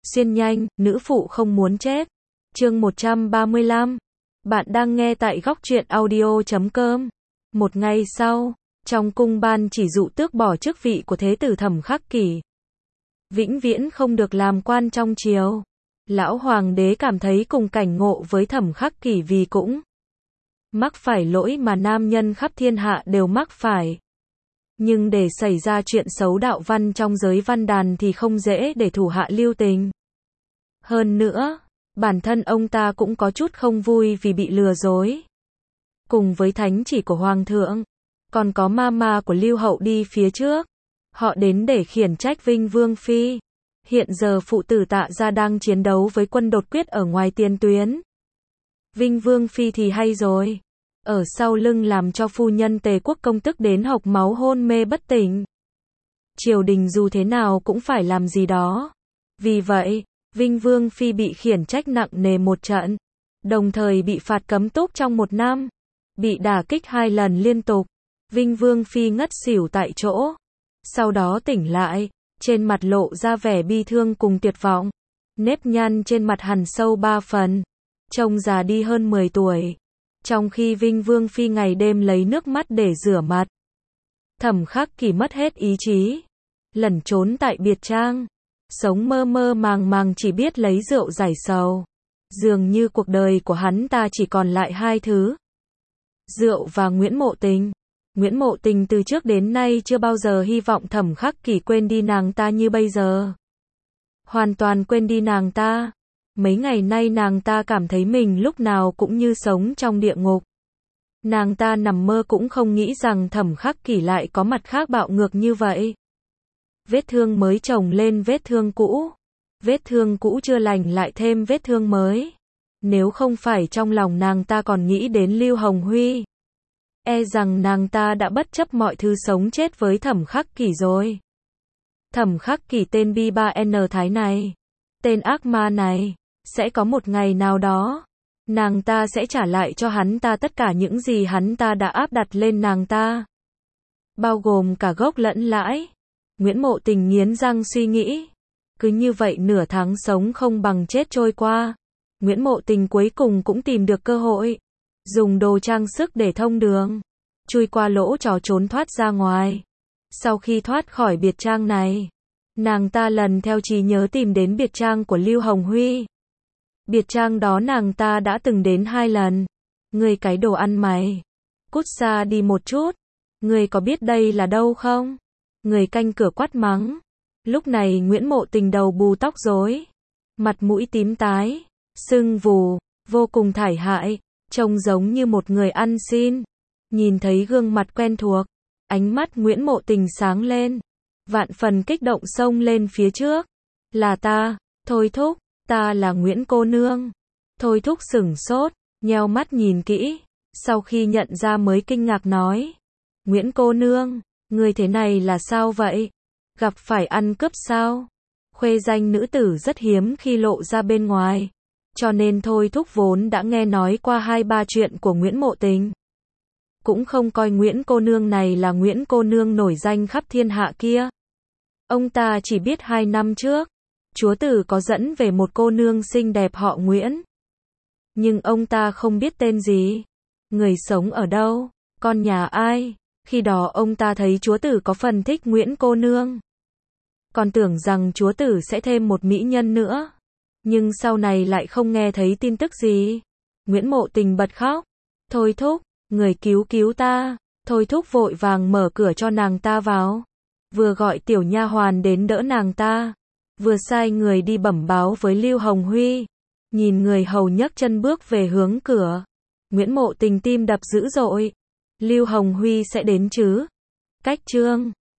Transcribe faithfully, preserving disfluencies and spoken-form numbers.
Xuyên nhanh, nữ phụ không muốn chết. Chương một trăm ba mươi lăm. Bạn đang nghe tại góc truyện audio chấm com. Một ngày sau, trong cung ban chỉ dụ tước bỏ chức vị của thế tử Thẩm Khắc Kỷ. Vĩnh viễn không được làm quan trong triều. Lão hoàng đế cảm thấy cùng cảnh ngộ với Thẩm Khắc Kỷ vì cũng mắc phải lỗi mà nam nhân khắp thiên hạ đều mắc phải. Nhưng để xảy ra chuyện xấu đạo văn trong giới văn đàn thì không dễ để thủ hạ lưu tình. Hơn nữa, bản thân ông ta cũng có chút không vui vì bị lừa dối. Cùng với thánh chỉ của Hoàng thượng, còn có mama của Lưu Hậu đi phía trước. Họ đến để khiển trách Vinh Vương Phi. Hiện giờ phụ tử Tạ gia đang chiến đấu với quân đột quyết ở ngoài tiền tuyến. Vinh Vương Phi thì hay rồi. Ở sau lưng làm cho phu nhân Tề Quốc công tức đến hộc máu hôn mê bất tỉnh. Triều đình dù thế nào cũng phải làm gì đó. Vì vậy, Vinh Vương Phi bị khiển trách nặng nề một trận. Đồng thời bị phạt cấm túc trong một năm. Bị đả kích hai lần liên tục. Vinh Vương Phi ngất xỉu tại chỗ. Sau đó tỉnh lại, trên mặt lộ ra vẻ bi thương cùng tuyệt vọng. Nếp nhăn trên mặt hằn sâu ba phần. Trông già đi hơn mười tuổi. Trong khi Vinh Vương Phi ngày đêm lấy nước mắt để rửa mặt. Thẩm Khắc Kỷ mất hết ý chí. Lẩn trốn tại biệt trang. Sống mơ mơ màng màng chỉ biết lấy rượu giải sầu. Dường như cuộc đời của hắn ta chỉ còn lại hai thứ. Rượu và Nguyễn Mộ Tình. Nguyễn Mộ Tình từ trước đến nay chưa bao giờ hy vọng Thẩm Khắc Kỷ quên đi nàng ta như bây giờ. Hoàn toàn quên đi nàng ta. Mấy ngày nay nàng ta cảm thấy mình lúc nào cũng như sống trong địa ngục. Nàng ta nằm mơ cũng không nghĩ rằng Thẩm Khắc Kỷ lại có mặt khác bạo ngược như vậy. Vết thương mới chồng lên vết thương cũ. Vết thương cũ chưa lành lại thêm vết thương mới. Nếu không phải trong lòng nàng ta còn nghĩ đến Lưu Hồng Huy, e rằng nàng ta đã bất chấp mọi thứ sống chết với Thẩm Khắc Kỷ rồi. Thẩm Khắc Kỷ tên B ba N Thái này, tên ác ma này, sẽ có một ngày nào đó, nàng ta sẽ trả lại cho hắn ta tất cả những gì hắn ta đã áp đặt lên nàng ta. Bao gồm cả gốc lẫn lãi. Nguyễn Mộ Tình nghiến răng suy nghĩ. Cứ như vậy nửa tháng sống không bằng chết trôi qua. Nguyễn Mộ Tình cuối cùng cũng tìm được cơ hội. Dùng đồ trang sức để thông đường. Chui qua lỗ trò trốn thoát ra ngoài. Sau khi thoát khỏi biệt trang này, nàng ta lần theo trí nhớ tìm đến biệt trang của Lưu Hồng Huy. Biệt trang đó nàng ta đã từng đến hai lần. Ngươi cái đồ ăn mày. Cút xa đi một chút. Ngươi có biết đây là đâu không? Người canh cửa quát mắng. Lúc này Nguyễn Mộ Tình đầu bù tóc rối. Mặt mũi tím tái. Sưng vù. Vô cùng thảm hại. Trông giống như một người ăn xin. Nhìn thấy gương mặt quen thuộc. Ánh mắt Nguyễn Mộ Tình sáng lên. Vạn phần kích động xông lên phía trước. Là ta. Thôi thúc. Ta là Nguyễn cô nương. Thôi thúc sửng sốt. Nheo mắt nhìn kỹ. Sau khi nhận ra mới kinh ngạc nói. Nguyễn cô nương. Người thế này là sao vậy? Gặp phải ăn cướp sao? Khuê danh nữ tử rất hiếm khi lộ ra bên ngoài. Cho nên Thôi thúc vốn đã nghe nói qua hai ba chuyện của Nguyễn Mộ Tình. Cũng không coi Nguyễn cô nương này là Nguyễn cô nương nổi danh khắp thiên hạ kia. Ông ta chỉ biết hai năm trước, chúa tử có dẫn về một cô nương xinh đẹp họ Nguyễn. Nhưng ông ta không biết tên gì. Người sống ở đâu? Con nhà ai? Khi đó ông ta thấy chúa tử có phần thích Nguyễn cô nương. Còn tưởng rằng chúa tử sẽ thêm một mỹ nhân nữa. Nhưng sau này lại không nghe thấy tin tức gì. Nguyễn Mộ Tình bật khóc. Thôi thúc, người cứu cứu ta. Thôi thúc vội vàng mở cửa cho nàng ta vào. Vừa gọi tiểu nha hoàn đến đỡ nàng ta. Vừa sai người đi bẩm báo với Lưu Hồng Huy. Nhìn người hầu nhấc chân bước về hướng cửa. Nguyễn Mộ Tình tim đập dữ dội. Lưu Hồng Huy sẽ đến chứ? Cách chương